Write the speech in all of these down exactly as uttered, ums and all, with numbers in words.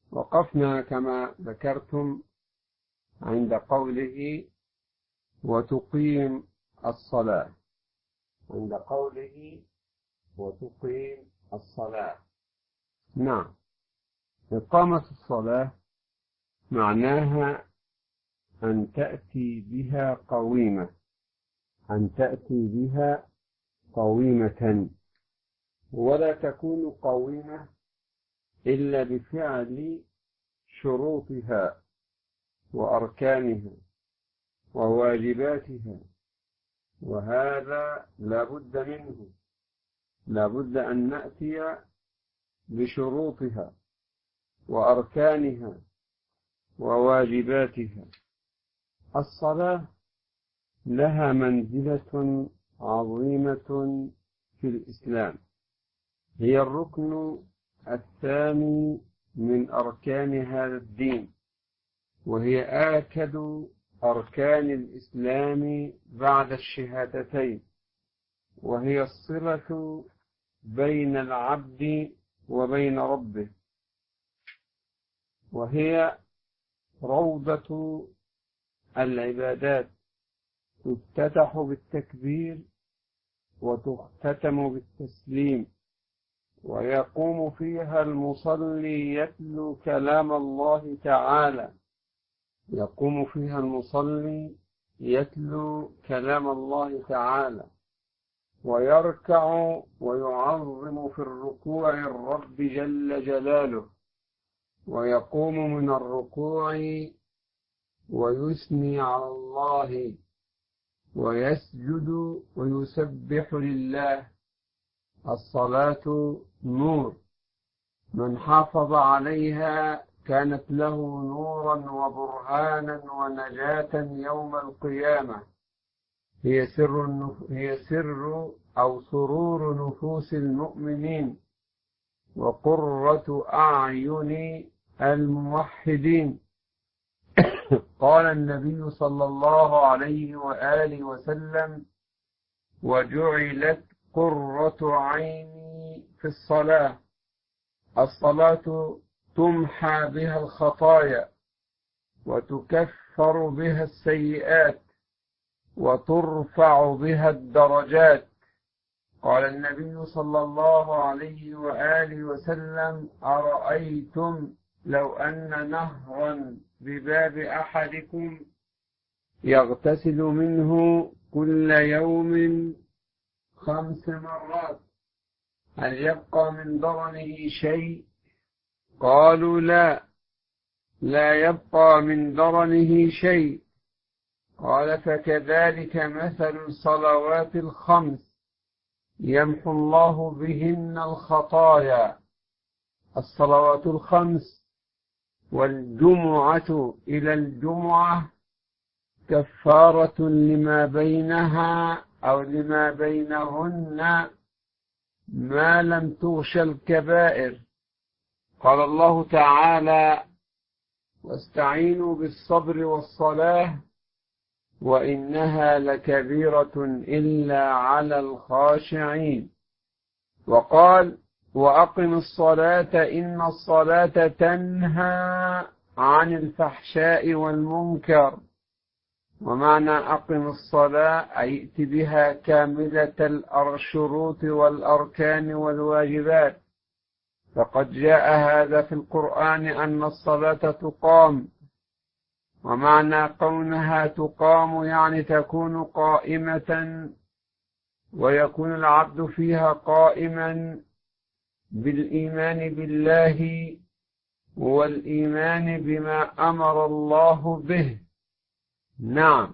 وقفنا كما ذكرتم عند قوله وتقيم الصلاة، عند قوله وتقيم الصلاة. نعم، إقامة الصلاة معناها أن تأتي بها قويمة، أن تأتي بها قويمة، ولا تكون قويمة إلا بفعل شروطها وأركانها وواجباتها، وهذا لا بد منه، لا بد أن نأتي بشروطها وأركانها وواجباتها. الصلاة لها منزلة عظيمة في الإسلام، هي الركن الثاني من أركان هذا الدين، وهي آكد أركان الإسلام بعد الشهادتين، وهي الصلة بين العبد وبين ربه، وهي روضة العبادات، تفتتح بالتكبير وتختتم بالتسليم، ويقوم فيها المصلي يتلو كلام الله تعالى، يقوم فيها المصلي يتلو كلام الله تعالى، ويركع ويعظم في الركوع الرب جل جلاله، ويقوم من الركوع ويثني على الله، ويسجد ويسبح لله. الصلاة نور، من حافظ عليها كانت له نورا وبرهانا ونجاة يوم القيامة. هي سر هي سر أو سرور نفوس المؤمنين وقرة أعين الموحدين. قال النبي صلى الله عليه وآله وسلم: وجعلت قرة عيني في الصلاة. الصلاة تمحى بها الخطايا، وتكفر بها السيئات، وترفع بها الدرجات. قال النبي صلى الله عليه وآله وسلم: أرأيتم لو أن نهرا بباب أحدكم يغتسل منه كل يوم خمس مرات، هل يبقى من درنه شيء؟ قالوا: لا، لا يبقى من درنه شيء. قال: فكذلك مثل الصلوات الخمس يمحو الله بهن الخطايا. الصلوات الخمس والجمعة إلى الجمعة كفارة لما بينها أو لما بينهن ما لم تغش الكبائر. قال الله تعالى: واستعينوا بالصبر والصلاة وإنها لكبيرة إلا على الخاشعين. وقال: وأقم الصلاة إن الصلاة تنهى عن الفحشاء والمنكر. ومعنى أقم الصلاة أي ائت بها كاملة الشروط والأركان والواجبات، فقد جاء هذا في القرآن أن الصلاة تقام، ومعنى كونها تقام يعني تكون قائمة، ويكون العبد فيها قائما بالإيمان بالله والإيمان بما أمر الله به. نعم،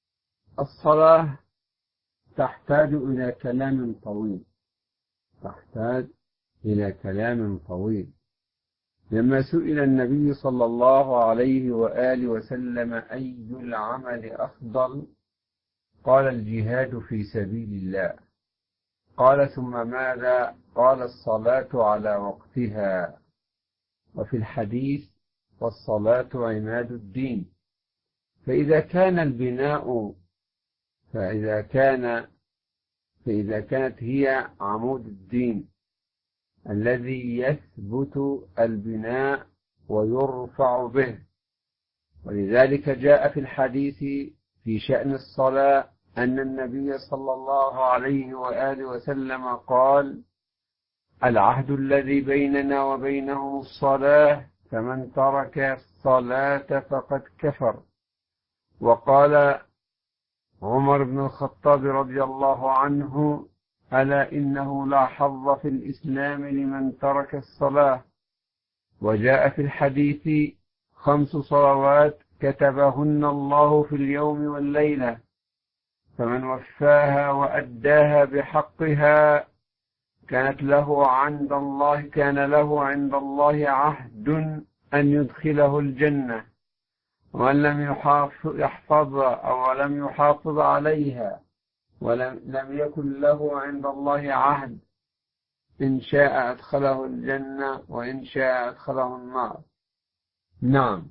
الصلاة تحتاج إلى كلام طويل، تحتاج إلى كلام طويل. لما سئل النبي صلى الله عليه وآله وسلم: أي العمل أفضل؟ قال: الجهاد في سبيل الله. قال: ثم ماذا؟ قال: الصلاة على وقتها. وفي الحديث: والصلاة عماد الدين. فإذا كان البناء فإذا كان فإذا كانت هي عمود الدين الذي يثبت البناء ويرفع به. ولذلك جاء في الحديث في شأن الصلاة أن النبي صلى الله عليه وآله وسلم قال: العهد الذي بيننا وبينهم الصلاة، فمن ترك الصلاة فقد كفر. وقال عمر بن الخطاب رضي الله عنه: ألا إنه لا حظ في الإسلام لمن ترك الصلاة. وجاء في الحديث: خمس صلوات كتبهن الله في اليوم والليلة، فمن وفاها وأداها بحقها كانت له عند الله كان له عند الله عهد أن يدخله الجنة، ومن لم يحفظ أو لم يحافظ عليها ولم لم يكن له عند الله عهد، إن شاء أدخله الجنة وإن شاء أدخله النار. نعم،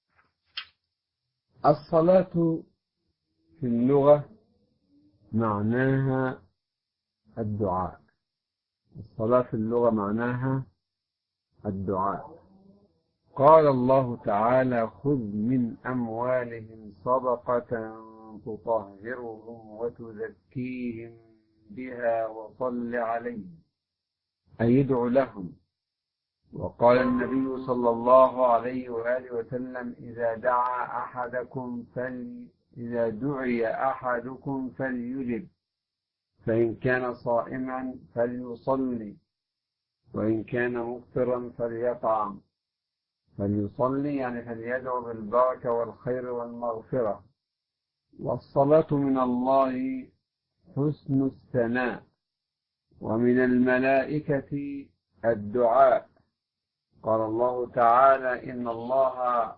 الصلاة في اللغة معناها الدعاء. الصلاة في اللغة معناها الدعاء. قال الله تعالى: خذ من أموالهم صدقة تطهرهم وتزكيهم بها وصل عليهم، أي يدعو لهم. وقال النبي صلى الله عليه وآله وسلم: إذا دعا أحدكم فل إذا دعي أحدكم فليجب، فإن كان صائما فليصلي، وإن كان مفطرا فليطعم. فليصلي يعني فليدعو بالبركة والخير والمغفرة. والصلاة من الله حسن الثناء، ومن الملائكة الدعاء. قال الله تعالى: إن الله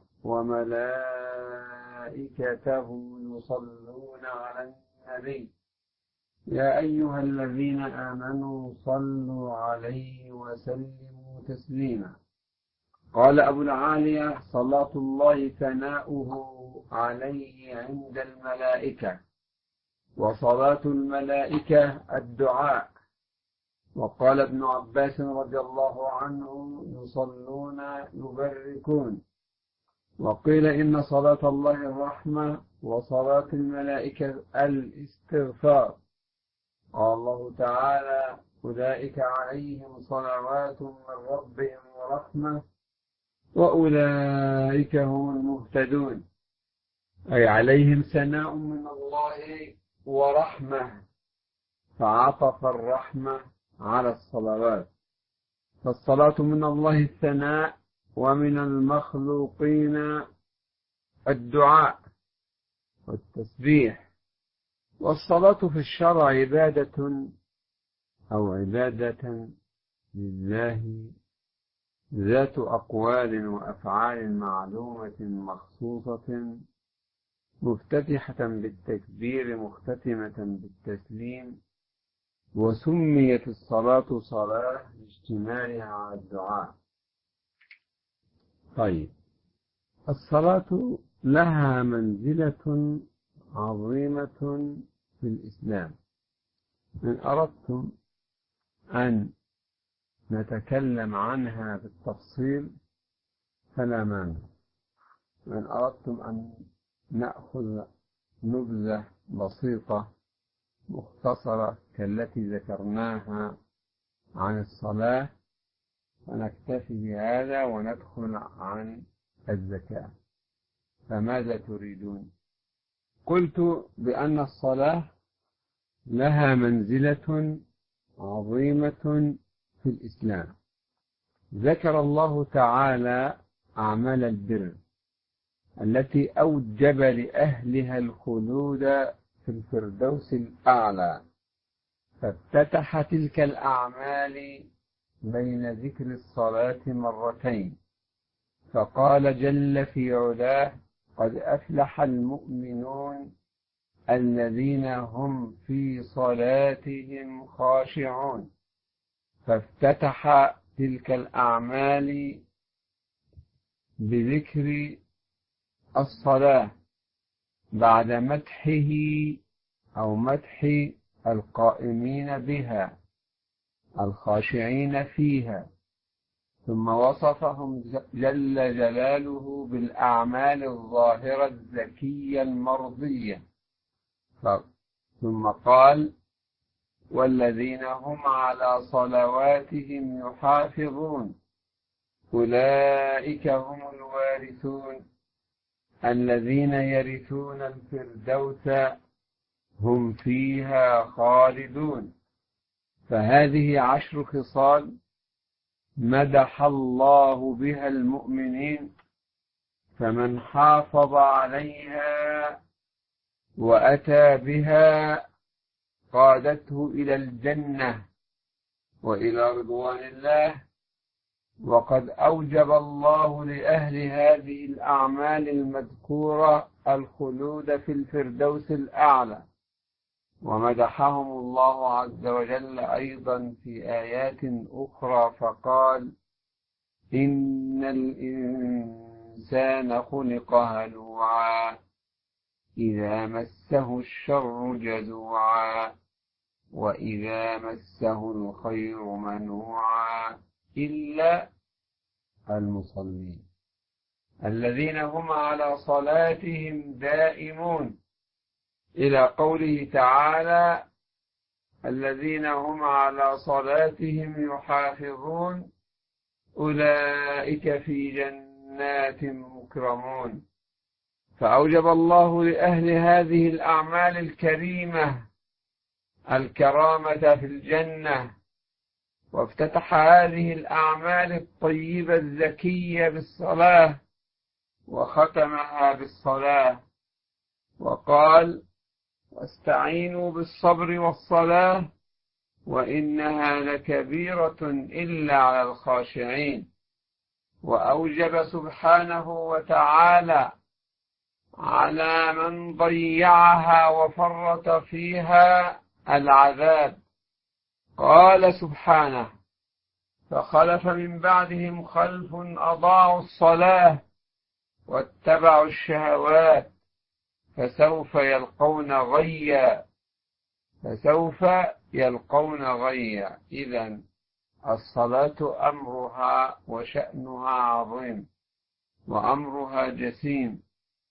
وملائكته يصلون على النبي يا أيها الذين آمنوا صلوا عليه وسلموا تسليما. قال أبو العالية: صلاة الله ثناؤه عليه عند الملائكة، وصلاة الملائكة الدعاء. وقال ابن عباس رضي الله عنه: يصلون يبركون. وقيل إن صلاة الله الرحمة وصلاة الملائكة الاستغفار. قال الله تعالى: أولئك عليهم صلوات من ربهم ورحمة وأولئك هم المهتدون، أي عليهم ثناء من الله ورحمة، فعطف الرحمة على الصلوات. فالصلاة من الله الثناء، ومن المخلوقين الدعاء والتسبيح. والصلاة في الشرع عبادة أو عبادة لله ذات أقوال وأفعال معلومة مخصوصة، مفتتحة بالتكبير مختتمة بالتسليم. وسميت الصلاة صلاة لاشتمالها على الدعاء. طيب، الصلاة لها منزلة عظيمة في الإسلام. إن أردتم أن نتكلم عنها بالتفصيل فلا مانع، وإن أردتم أن نأخذ نبذة بسيطة مختصرة كالتي ذكرناها عن الصلاة فنكتفي بهذا وندخل عن الزكاة. فماذا تريدون؟ قلت بأن الصلاة لها منزلة عظيمة في الإسلام. ذكر الله تعالى أعمال البر التي أوجب لأهلها الخلود في الفردوس الأعلى، فافتتح تلك الأعمال بين ذكر الصلاة مرتين، فقال جل في علاه: قد أفلح المؤمنون الذين هم في صلاتهم خاشعون. فافتتح تلك الأعمال بذكر الصلاة بعد مدحه أو مدح القائمين بها الخاشعين فيها. ثم وصفهم جل جلاله بالأعمال الظاهرة الزكية المرضية، ثم قال: والذين هم على صلواتهم يحافظون أولئك هم الوارثون الذين يرثون الفردوس هم فيها خالدون. فهذه عشر خصال مدح الله بها المؤمنين، فمن حافظ عليها وأتى بها قادته إلى الجنة وإلى رضوان الله. وقد أوجب الله لأهل هذه الأعمال المذكورة الخلود في الفردوس الأعلى، ومدحهم الله عز وجل أيضا في آيات أخرى فقال: إن الإنسان خلق هلوعا إذا مسه الشر جزوعا وإذا مسه الخير منوعا إلا المصلين الذين هم على صلاتهم دائمون، إلى قوله تعالى: الذين هم على صلاتهم يحافظون أولئك في جنات مكرمون. فأوجب الله لأهل هذه الأعمال الكريمة الكرامة في الجنة، وافتتح هذه الأعمال الطيبة الزكية بالصلاة وختمها بالصلاة وقال: واستعينوا بالصبر والصلاة وإنها لكبيرة إلا على الخاشعين. وأوجب سبحانه وتعالى على من ضيعها وفرط فيها العذاب. قال سبحانه: فخلف من بعدهم خلف أضاعوا الصلاة واتبعوا الشهوات فسوف يلقون غيا فسوف يلقون غيا. إذن الصلاة أمرها وشأنها عظيم وأمرها جسيم،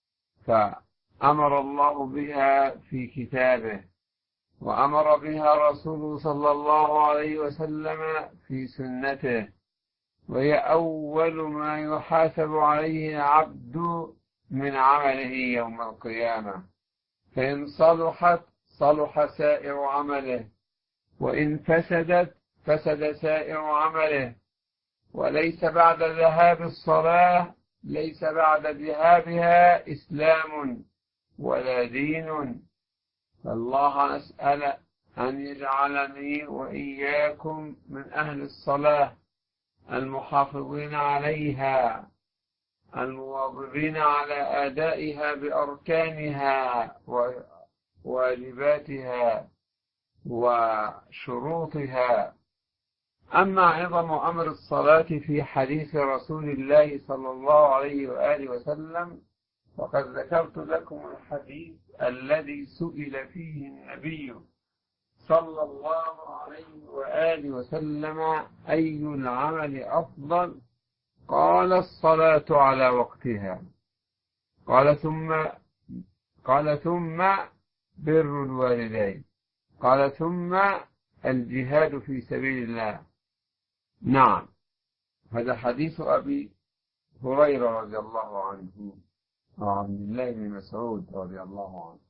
فأمر الله بها في كتابه، وأمر بها رسوله صلى الله عليه وسلم في سنته، وهي أول ما يحاسب عليه العبد من عمله يوم القيامة، فإن صلحت صلح سائر عمله، وإن فسدت فسد سائر عمله. وليس بعد ذهاب الصلاة ليس بعد ذهابها إسلام ولا دين. فالله نسأل أن يجعلني وإياكم من أهل الصلاة المحافظين عليها المواظبين على أدائها بأركانها وواجباتها وشروطها. أما عظم أمر الصلاة في حديث رسول الله صلى الله عليه وآله وسلم وقد ذكرت لكم الحديث الذي سئل فيه النبي صلى الله عليه وآله وسلم: أي العمل أفضل؟ قال: الصلاة على وقتها. قال ثم قال ثم بر الوالدين. قال ثم الجهاد في سبيل الله. نعم، هذا حديث أبي هريرة رضي الله عنه وعن عبد الله بن مسعود رضي الله عنه.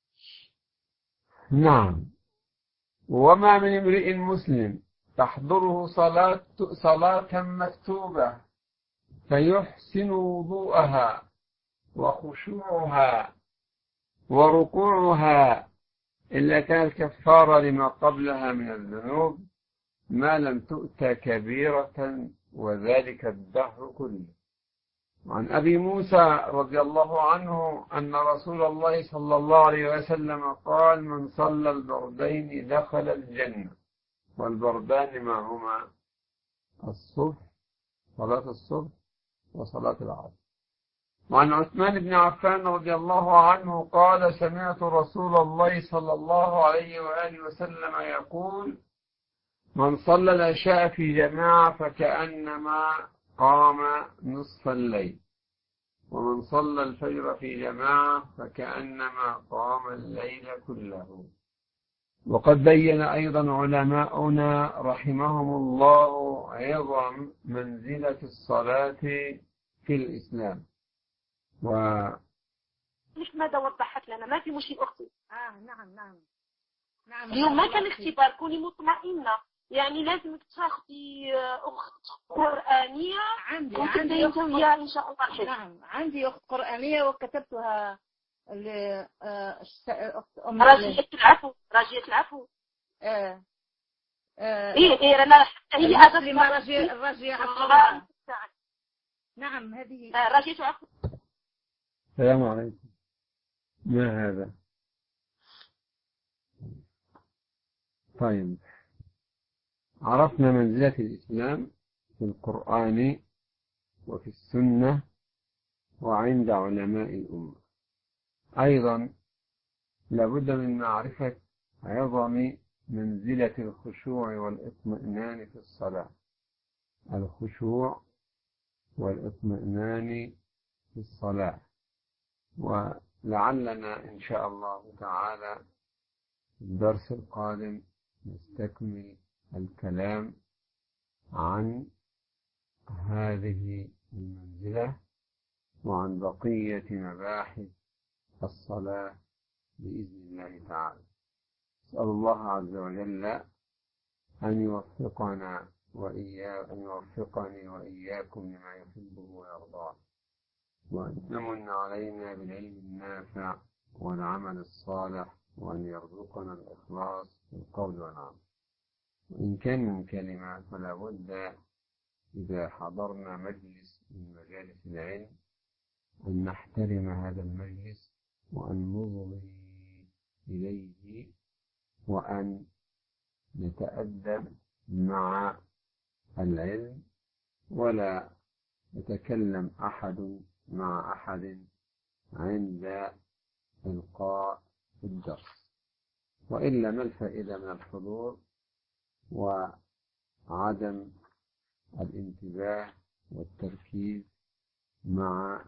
نعم. وما من امرئ مسلم تحضره صلاة صلاة مكتوبة فيحسن وضوءها وخشوعها وركوعها إلا كانت كفارة لما قبلها من الذنوب ما لم تؤت كبيرة، وذلك الدهر كله. عن أبي موسى رضي الله عنه أن رسول الله صلى الله عليه وسلم قال: من صلى البردين دخل الجنة. والبردان ما هما؟ الصبح، صلاة الصبح وصلاة العصر. وعن عثمان بن عفان رضي الله عنه قال: سمعت رسول الله صلى الله عليه وآله وسلم يقول: من صلى العشاء في جماعة فكأنما قام نصف الليل، ومن صلى الفجر في جماعة فكأنما قام الليل كله. وقد بين أيضا علماؤنا رحمهم الله عظم منزلة الصلاة في الإسلام. و مش ماذا وضحت لنا، ما في مشكلة أختي. آه نعم نعم نعم. اليوم ما كان اختبار، كوني مطمئنة، يعني لازم تاخدي أخت قرآنية. عندي عندي أخت قرآنية إن شاء الله الحين. نعم عندي أخت قرآنية وكتبتها ل أم راجية العفو، راجية العفو. آه آه إيه إيه أنا حتى هي هذا الراجية الراجية عفو. نعم هذه راجية عفو. السلام عليكم. ما هذا؟ طيب، عرفنا منزلة الإسلام في القرآن وفي السنة وعند علماء الأمة. أيضا لابد من معرفة عظم منزلة الخشوع والاطمئنان في الصلاة. الخشوع والاطمئنان في الصلاة. ولعلنا إن شاء الله تعالى في الدرس القادم نستكمل الكلام عن هذه المنزلة وعن بقية مباحث الصلاة بإذن الله تعالى. أسأل الله عز وجل أن يوفقنا وإياه أن يوفقني وإياكم لما يحبه ويرضاه، وأن يمن علينا بالعلم النافع والعمل الصالح، وأن يرزقنا الإخلاص في القول والعمل. وإن كان من كلمة فلا بد إذا حضرنا مجلس من مجالس العلم أن نحترم هذا المجلس وأن نضغي إليه وأن نتأدب مع العلم، ولا يتكلم أحد مع أحد عند إلقاء الدرس، وإلا ما الفائدة من الحضور وعدم الانتباه والتركيز مع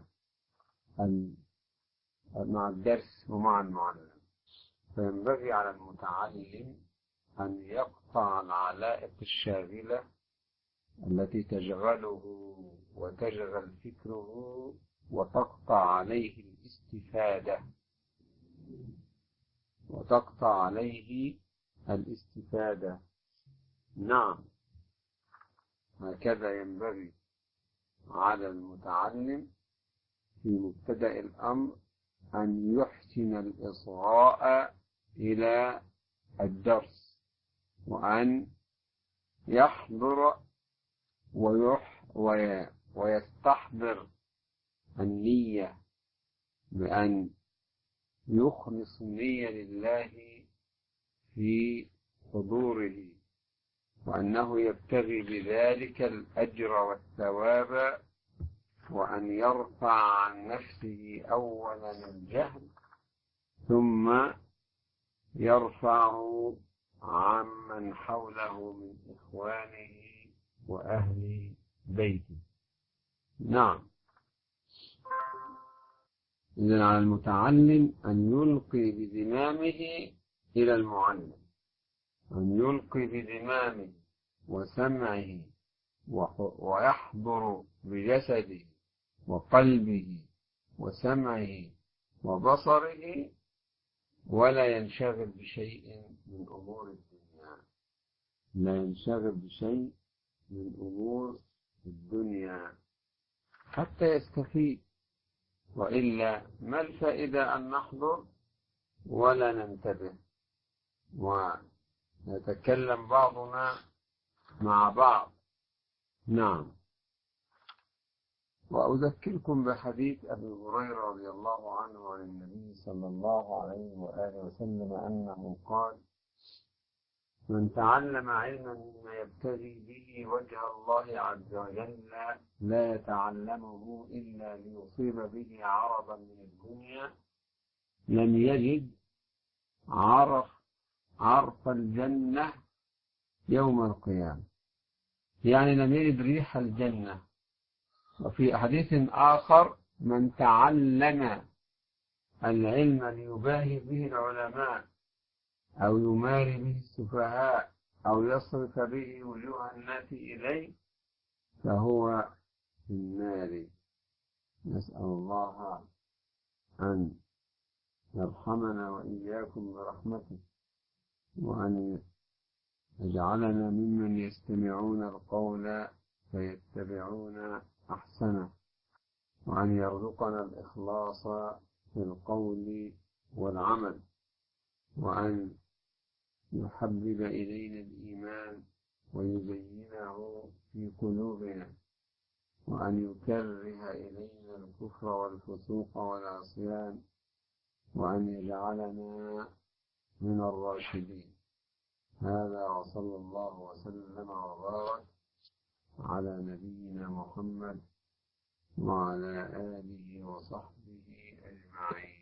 مع الدرس ومع المعلم. فينبغي على المتعلم أن يقطع العلائق الشاغلة التي تشغله وتشغل فكره وتقطع عليه الاستفادة وتقطع عليه الاستفادة نعم، هكذا ينبغي على المتعلم في مبتدأ الأمر أن يحسن الإصغاء إلى الدرس، وأن يحضر ويح ويستحضر النية بأن يخلص النية لله في حضوره، وأنه يبتغي بذلك الأجر والثواب، وأن يرفع عن نفسه أولا الجهل ثم يرفعه عمن حوله من إخوانه وأهل بيته. نعم، إذن على المتعلم أن يلقي بزمامه إلى المعلم، أن يلقي بزمامه وسمعه ويحضر بجسده وقلبه وسمعه وبصره، ولا ينشغل بشيء من أمور الدنيا، لا ينشغل بشيء من أمور الدنيا حتى يستفيد، وإلا ما الفائدة أن نحضر ولا ننتبه ونتكلم بعضنا مع بعض. نعم. وأذكركم بحديث أبي هريرة رضي الله عنه عن النبي صلى الله عليه وآله وسلم أنه قال: من تعلم علما مما يبتغي به وجه الله عز وجل لا يتعلمه إلا ليصيب به عرضا من الدنيا لم يجد عرف عرف الجنة يوم القيامة، يعني لم يجد ريح الجنة. وفي حديث آخر: من تعلم العلم ليباهي به العلماء أو يماري به السفهاء أو يصرف به وجوه الناس إليه فهو في النار. نسأل الله أن يرحمنا وإياكم برحمته، وأن يجعلنا ممن يستمعون القول فيتبعون أحسنه، وأن يرزقنا الإخلاص في القول والعمل، وأن يحبب إلينا الإيمان ويزينه في قلوبنا، وأن يكره إلينا الكفر والفسوق والعصيان، وأن يجعلنا من الراشدين. هذا وصلى الله وسلم وبارك على نبينا محمد وعلى آله وصحبه أجمعين.